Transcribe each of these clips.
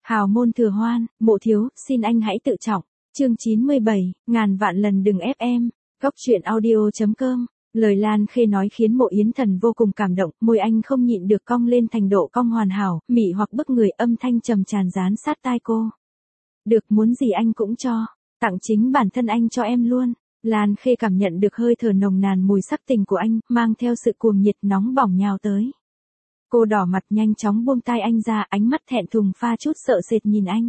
Hào môn thừa hoan, mộ thiếu, xin anh hãy tự trọng. Chương 97, ngàn vạn lần đừng ép em. Góc truyện audio.com. Lời Lan Khê nói khiến Mộ Yến Thần vô cùng cảm động, môi anh không nhịn được cong lên thành độ cong hoàn hảo, mị hoặc bức người, âm thanh trầm tràn dán sát tai cô. Được, muốn gì anh cũng cho, tặng chính bản thân anh cho em luôn. Lan Khê cảm nhận được hơi thở nồng nàn mùi sắc tình của anh, mang theo sự cuồng nhiệt nóng bỏng nhào tới. Cô đỏ mặt nhanh chóng buông tay anh ra, ánh mắt thẹn thùng pha chút sợ sệt nhìn anh.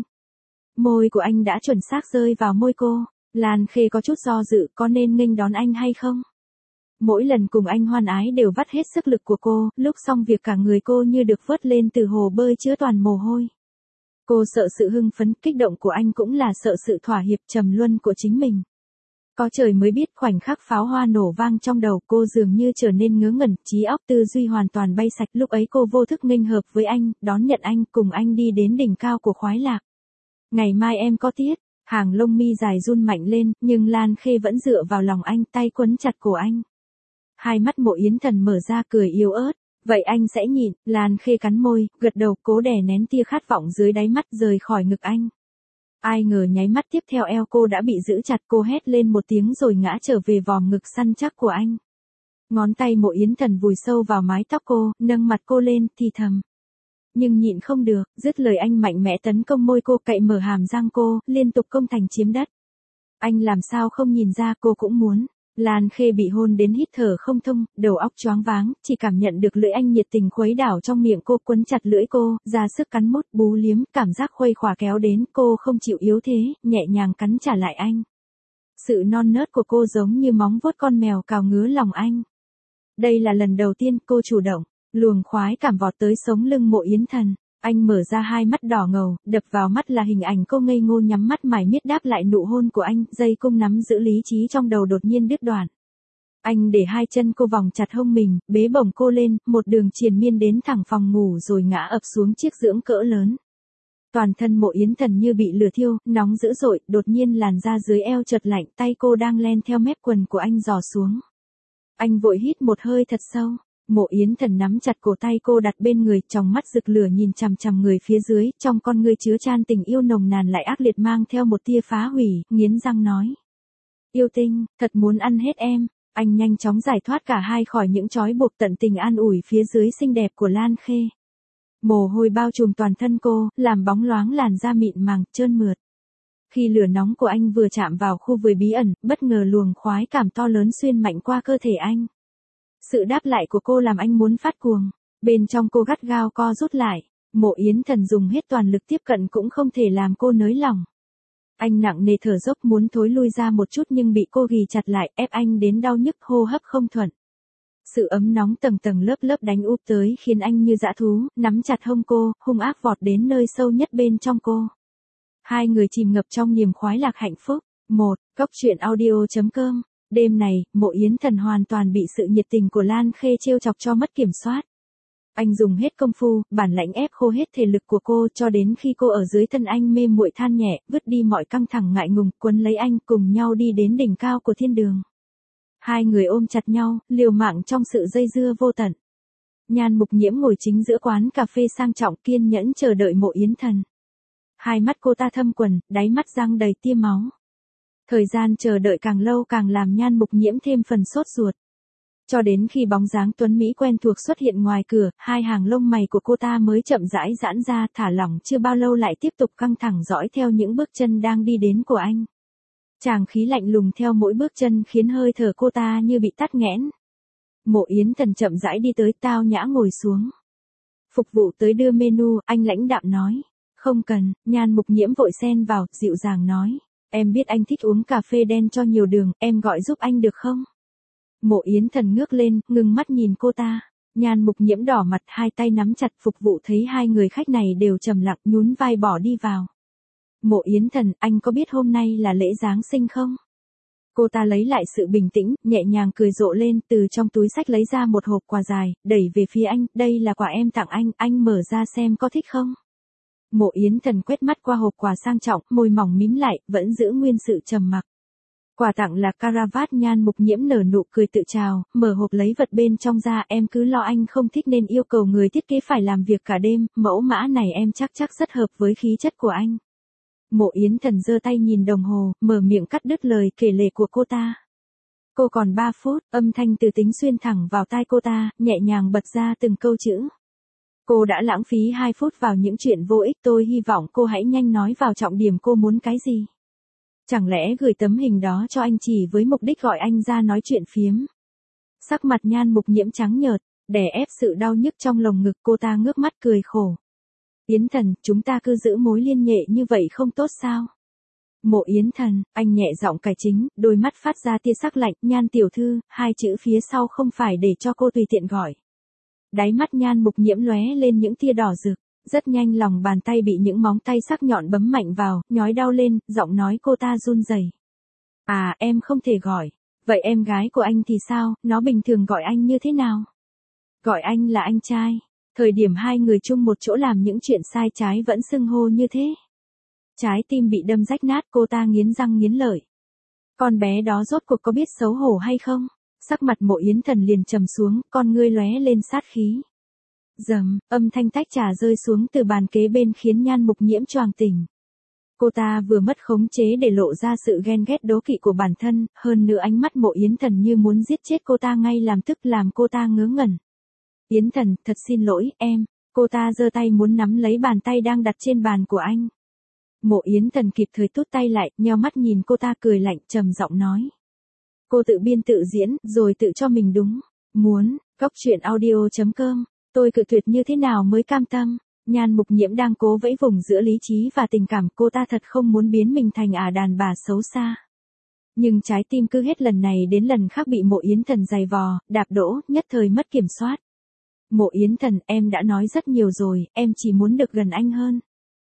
Môi của anh đã chuẩn xác rơi vào môi cô. Lan Khê có chút do dự, có nên nghênh đón anh hay không? Mỗi lần cùng anh hoan ái đều vắt hết sức lực của cô, lúc xong việc cả người cô như được vớt lên từ hồ bơi chứa toàn mồ hôi. Cô sợ sự hưng phấn, kích động của anh cũng là sợ sự thỏa hiệp trầm luân của chính mình. Có trời mới biết, khoảnh khắc pháo hoa nổ vang trong đầu cô dường như trở nên ngớ ngẩn, trí óc tư duy hoàn toàn bay sạch. Lúc ấy cô vô thức nghênh hợp với anh, đón nhận anh, cùng anh đi đến đỉnh cao của khoái lạc. Ngày mai em có tiết. Hàng lông mi dài run mạnh lên, nhưng Lan Khê vẫn dựa vào lòng anh, tay quấn chặt cổ anh. Hai mắt Mộ Yến Thần mở ra cười yếu ớt. Vậy anh sẽ nhịn. Lan Khê cắn môi, gật đầu, cố đè nén tia khát vọng dưới đáy mắt rời khỏi ngực anh. Ai ngờ nháy mắt tiếp theo eo cô đã bị giữ chặt, cô hét lên một tiếng rồi ngã trở về vòm ngực săn chắc của anh. Ngón tay Mộ Yến Thần vùi sâu vào mái tóc cô, nâng mặt cô lên, thì thầm. Nhưng nhịn không được, dứt lời anh mạnh mẽ tấn công môi cô, cậy mở hàm răng cô, liên tục công thành chiếm đất. Anh làm sao không nhìn ra, cô cũng muốn. Lan Khê bị hôn đến hít thở không thông, đầu óc choáng váng, chỉ cảm nhận được lưỡi anh nhiệt tình khuấy đảo trong miệng cô, quấn chặt lưỡi cô, ra sức cắn mút, bú liếm, cảm giác khuây khỏa kéo đến, cô không chịu yếu thế, nhẹ nhàng cắn trả lại anh. Sự non nớt của cô giống như móng vuốt con mèo cào ngứa lòng anh. Đây là lần đầu tiên cô chủ động, luồng khoái cảm vọt tới sống lưng Mộ Yến Thần. Anh mở ra hai mắt đỏ ngầu, đập vào mắt là hình ảnh cô ngây ngô nhắm mắt mải miết đáp lại nụ hôn của anh, dây cung nắm giữ lý trí trong đầu đột nhiên đứt đoạn. Anh để hai chân cô vòng chặt hông mình, bế bổng cô lên, một đường triền miên đến thẳng phòng ngủ rồi ngã ập xuống chiếc giường cỡ lớn. Toàn thân Mộ Yến Thần như bị lửa thiêu, nóng dữ dội, đột nhiên làn da dưới eo chợt lạnh, tay cô đang len theo mép quần của anh dò xuống. Anh vội hít một hơi thật sâu. Mộ Yến Thần nắm chặt cổ tay cô đặt bên người, trong mắt rực lửa nhìn chằm chằm người phía dưới, trong con ngươi chứa chan tình yêu nồng nàn lại ác liệt mang theo một tia phá hủy, nghiến răng nói. Yêu tinh, thật muốn ăn hết em. Anh nhanh chóng giải thoát cả hai khỏi những trói buộc, tận tình an ủi phía dưới xinh đẹp của Lan Khê. Mồ hôi bao trùm toàn thân cô, làm bóng loáng làn da mịn màng, trơn mượt. Khi lửa nóng của anh vừa chạm vào khu vườn bí ẩn, bất ngờ luồng khoái cảm to lớn xuyên mạnh qua cơ thể anh. Sự đáp lại của cô làm anh muốn phát cuồng. Bên trong cô gắt gao co rút lại. Mộ Yến Thần dùng hết toàn lực tiếp cận cũng không thể làm cô nới lỏng. Anh nặng nề thở dốc muốn thối lui ra một chút nhưng bị cô ghì chặt lại, ép anh đến đau nhức, hô hấp không thuận. Sự ấm nóng tầng tầng lớp lớp đánh úp tới khiến anh như dã thú, nắm chặt hông cô, hung ác vọt đến nơi sâu nhất bên trong cô. Hai người chìm ngập trong niềm khoái lạc hạnh phúc. Góc truyện audio.com. Đêm này, Mộ Yến Thần hoàn toàn bị sự nhiệt tình của Lan Khê trêu chọc cho mất kiểm soát. Anh dùng hết công phu, bản lãnh ép khô hết thể lực của cô cho đến khi cô ở dưới thân anh mê muội than nhẹ, vứt đi mọi căng thẳng ngại ngùng, quấn lấy anh cùng nhau đi đến đỉnh cao của thiên đường. Hai người ôm chặt nhau, liều mạng trong sự dây dưa vô tận. Nhan Mục Nhiễm ngồi chính giữa quán cà phê sang trọng kiên nhẫn chờ đợi Mộ Yến Thần. Hai mắt cô ta thâm quầng, đáy mắt răng đầy tia máu. Thời gian chờ đợi càng lâu càng làm Nhan Mục Nhiễm thêm phần sốt ruột. Cho đến khi bóng dáng tuấn Mỹ quen thuộc xuất hiện ngoài cửa, hai hàng lông mày của cô ta mới chậm rãi giãn ra, thả lỏng chưa bao lâu lại tiếp tục căng thẳng dõi theo những bước chân đang đi đến của anh. Tràng khí lạnh lùng theo mỗi bước chân khiến hơi thở cô ta như bị tắc nghẽn. Mộ Yến Thần chậm rãi đi tới, tao nhã ngồi xuống. Phục vụ tới đưa menu, anh lãnh đạm nói. Không cần. Nhan Mục Nhiễm vội xen vào, dịu dàng nói. Em biết anh thích uống cà phê đen cho nhiều đường, em gọi giúp anh được không? Mộ Yến Thần ngước lên, ngừng mắt nhìn cô ta. Nhan Mục Nhiễm đỏ mặt, hai tay nắm chặt. Phục vụ thấy hai người khách này đều trầm lặng, nhún vai bỏ đi vào. Mộ Yến Thần, anh có biết hôm nay là lễ Giáng sinh không? Cô ta lấy lại sự bình tĩnh, nhẹ nhàng cười rộ lên, từ trong túi xách lấy ra một hộp quà dài, đẩy về phía anh, đây là quà em tặng anh mở ra xem có thích không? Mộ Yến Thần quét mắt qua hộp quà sang trọng, môi mỏng mím lại, vẫn giữ nguyên sự trầm mặc. Quà tặng là caravat. Nhan Mục Nhiễm nở nụ cười tự chào, mở hộp lấy vật bên trong ra. Em cứ lo anh không thích nên yêu cầu người thiết kế phải làm việc cả đêm, mẫu mã này em chắc rất hợp với khí chất của anh. Mộ Yến Thần giơ tay nhìn đồng hồ, mở miệng cắt đứt lời kể lể của cô ta. Cô còn 3 phút, âm thanh từ tính xuyên thẳng vào tai cô ta, nhẹ nhàng bật ra từng câu chữ. Cô đã lãng phí 2 phút vào những chuyện vô ích, tôi hy vọng cô hãy nhanh nói vào trọng điểm cô muốn cái gì. Chẳng lẽ gửi tấm hình đó cho anh chỉ với mục đích gọi anh ra nói chuyện phiếm? Sắc mặt Nhan Mục Nhiễm trắng nhợt, đè ép sự đau nhức trong lồng ngực, cô ta ngước mắt cười khổ. Yến Thần, chúng ta cứ giữ mối liên hệ như vậy không tốt sao? Mộ Yến Thần, anh nhẹ giọng cải chính, đôi mắt phát ra tia sắc lạnh. Nhan tiểu thư, 2 chữ phía sau không phải để cho cô tùy tiện gọi. Đáy mắt Nhan Mục Nhiễm lóe lên những tia đỏ rực. Rất nhanh lòng bàn tay bị những móng tay sắc nhọn bấm mạnh vào, nhói đau lên, giọng nói cô ta run rẩy. À, em không thể gọi. Vậy em gái của anh thì sao, nó bình thường gọi anh như thế nào? Gọi anh là anh trai. Thời điểm hai người chung một chỗ làm những chuyện sai trái vẫn xưng hô như thế. Trái tim bị đâm rách nát, cô ta nghiến răng nghiến lợi. Con bé đó rốt cuộc có biết xấu hổ hay không? Sắc mặt Mộ Yến Thần liền trầm xuống, con ngươi lóe lên sát khí. Rầm, âm thanh tách trà rơi xuống từ bàn kế bên khiến Nhan Mục Nhiễm choàng tỉnh. Cô ta vừa mất khống chế để lộ ra sự ghen ghét đố kỵ của bản thân, hơn nữa ánh mắt Mộ Yến Thần như muốn giết chết cô ta ngay làm tức làm cô ta ngớ ngẩn. Yến Thần, thật xin lỗi, em. Cô ta giơ tay muốn nắm lấy bàn tay đang đặt trên bàn của anh. Mộ Yến Thần kịp thời rút tay lại, nheo mắt nhìn cô ta cười lạnh, trầm giọng nói. Cô tự biên tự diễn, rồi tự cho mình đúng. Muốn, goctruyện.audio.com. Tôi cự tuyệt như thế nào mới cam tâm? Nhan Mục Nhiễm đang cố vẫy vùng giữa lý trí và tình cảm, cô ta thật không muốn biến mình thành đàn bà xấu xa. Nhưng trái tim cứ hết lần này đến lần khác bị Mộ Yến Thần giày vò, đạp đổ, nhất thời mất kiểm soát. Mộ Yến Thần, em đã nói rất nhiều rồi, em chỉ muốn được gần anh hơn.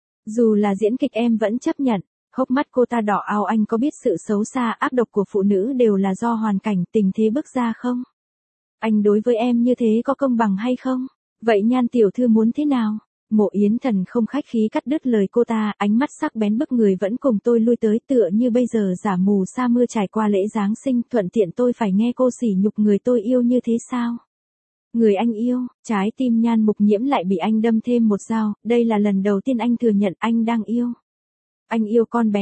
Dù là diễn kịch em vẫn chấp nhận. Hốc mắt cô ta đỏ ao. Anh có biết sự xấu xa ác độc của phụ nữ đều là do hoàn cảnh tình thế bức ra không? Anh đối với em như thế có công bằng hay không? Vậy Nhan tiểu thư muốn thế nào? Mộ Yến Thần không khách khí cắt đứt lời cô ta, ánh mắt sắc bén bức người vẫn cùng tôi lui tới tựa như bây giờ giả mù sa mưa trải qua lễ Giáng sinh, thuận tiện tôi phải nghe cô sỉ nhục người tôi yêu như thế sao? Người anh yêu, trái tim Nhan Mục Nhiễm lại bị anh đâm thêm một dao, đây là lần đầu tiên anh thừa nhận anh đang yêu. Anh yêu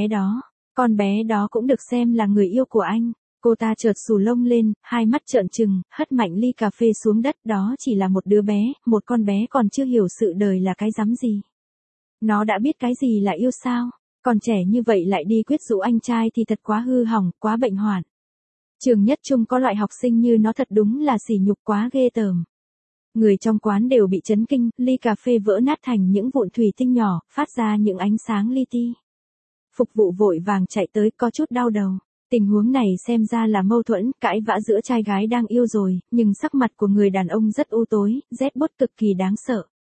con bé đó cũng được xem là người yêu của anh. Cô ta chợt xù lông lên, hai mắt trợn trừng, hất mạnh ly cà phê xuống đất, đó chỉ là một đứa bé, một con bé còn chưa hiểu sự đời là cái rắm gì. Nó đã biết cái gì là yêu sao? Còn trẻ như vậy lại đi quyết dụ anh trai thì thật quá hư hỏng, quá bệnh hoạn. Trường nhất trung có loại học sinh như nó thật đúng là sỉ nhục quá ghê tởm. Người trong quán đều bị chấn kinh, ly cà phê vỡ nát thành những vụn thủy tinh nhỏ, phát ra những ánh sáng li ti. Phục vụ vội vàng chạy tới, có chút đau đầu. Tình huống này xem ra là mâu thuẫn, cãi vã giữa trai gái đang yêu rồi, nhưng sắc mặt của người đàn ông rất u tối, rét buốt cực kỳ đáng sợ.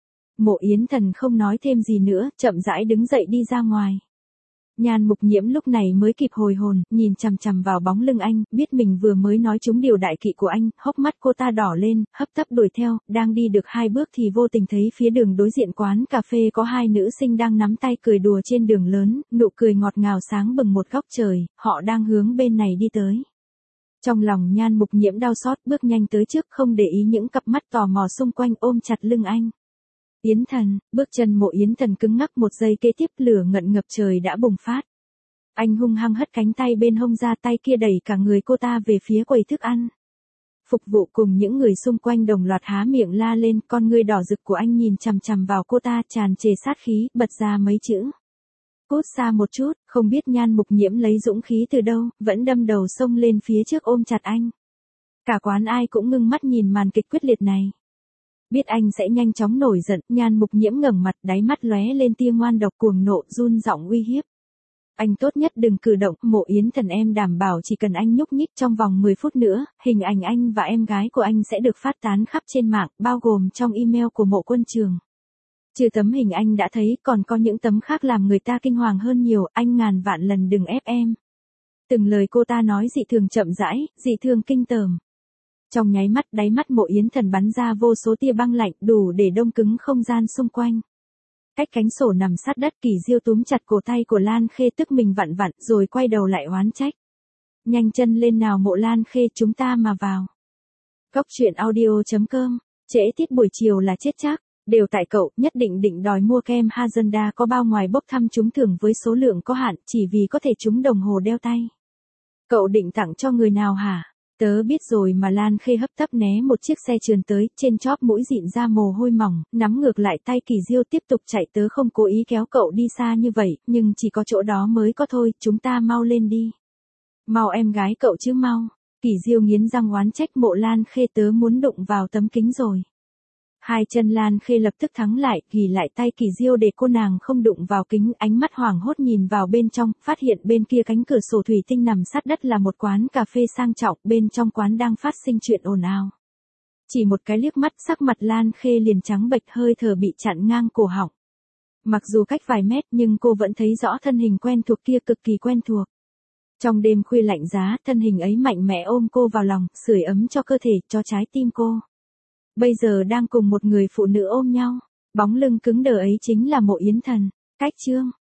Mộ Yến Thần không nói thêm gì nữa, chậm rãi đứng dậy đi ra ngoài. Nhan Mục Nhiễm lúc này mới kịp hồi hồn, nhìn chằm chằm vào bóng lưng anh, biết mình vừa mới nói trúng điều đại kỵ của anh, hốc mắt cô ta đỏ lên, hấp tấp đuổi theo, đang đi được 2 bước thì vô tình thấy phía đường đối diện quán cà phê có 2 nữ sinh đang nắm tay cười đùa trên đường lớn, nụ cười ngọt ngào sáng bừng một góc trời, họ đang hướng bên này đi tới. Trong lòng Nhan Mục Nhiễm đau xót, bước nhanh tới trước, không để ý những cặp mắt tò mò xung quanh, ôm chặt lưng anh. Yến Thần, bước chân Mộ Yến Thần cứng ngắc, một giây kế tiếp lửa ngận ngập trời đã bùng phát. Anh hung hăng hất cánh tay bên hông ra, tay kia đẩy cả người cô ta về phía quầy thức ăn. Phục vụ cùng những người xung quanh đồng loạt há miệng la lên, con ngươi đỏ rực của anh nhìn chằm chằm vào cô ta tràn trề sát khí, bật ra mấy chữ. Cút xa một chút, không biết Nhan Mục Nhiễm lấy dũng khí từ đâu, vẫn đâm đầu xông lên phía trước ôm chặt anh. Cả quán ai cũng ngưng mắt nhìn màn kịch quyết liệt này. Biết anh sẽ nhanh chóng nổi giận, Nhan Mục Nhiễm ngẩng mặt, đáy mắt lóe lên tia ngoan độc cuồng nộ, run giọng uy hiếp. Anh tốt nhất đừng cử động, Mộ Yến Thần, em đảm bảo chỉ cần anh nhúc nhích trong vòng 10 phút nữa, hình ảnh anh và em gái của anh sẽ được phát tán khắp trên mạng, bao gồm trong email của Mộ Quân Trường. Trừ tấm hình anh đã thấy, còn có những tấm khác làm người ta kinh hoàng hơn nhiều, anh ngàn vạn lần đừng ép em. Từng lời cô ta nói dị thường chậm rãi, dị thường kinh tởm. Trong nháy mắt, đáy mắt Mộ Yến Thần bắn ra vô số tia băng lạnh, đủ để đông cứng không gian xung quanh. Cách cánh sổ nằm sát đất, Kỳ Diêu túm chặt cổ tay của Lan Khê, tức mình vặn vặn, rồi quay đầu lại oán trách. Nhanh chân lên nào Mộ Lan Khê, chúng ta mà vào. Cốc truyện audio.com, trễ tiết buổi chiều là chết chắc, đều tại cậu, nhất định định đòi mua kem Hazanda có bao ngoài bốc thăm trúng thưởng với số lượng có hạn, chỉ vì có thể trúng đồng hồ đeo tay. Cậu định tặng cho người nào hả? Tớ biết rồi mà. Lan Khê hấp tấp né một chiếc xe trườn tới, trên chóp mũi dịn ra mồ hôi mỏng, nắm ngược lại tay Kỳ Diêu tiếp tục chạy. Tớ không cố ý kéo cậu đi xa như vậy, nhưng chỉ có chỗ đó mới có thôi, chúng ta mau lên đi. Mau em gái cậu chứ mau. Kỳ Diêu nghiến răng oán trách Mộ Lan Khê, tớ muốn đụng vào tấm kính rồi. Hai chân Lan Khê lập tức thắng lại, ghì lại tay Kỳ Diêu để cô nàng không đụng vào kính, ánh mắt hoảng hốt nhìn vào bên trong, phát hiện bên kia cánh cửa sổ thủy tinh nằm sát đất là một quán cà phê sang trọng, bên trong quán đang phát sinh chuyện ồn ào. Chỉ một cái liếc mắt, sắc mặt Lan Khê liền trắng bệch, hơi thở bị chặn ngang cổ họng. Mặc dù cách vài mét nhưng cô vẫn thấy rõ thân hình quen thuộc kia, cực kỳ quen thuộc. Trong đêm khuya lạnh giá, thân hình ấy mạnh mẽ ôm cô vào lòng, sưởi ấm cho cơ thể, cho trái tim cô. Bây giờ đang cùng một người phụ nữ ôm nhau, bóng lưng cứng đờ ấy chính là Mộ Yến Thần. Cách chương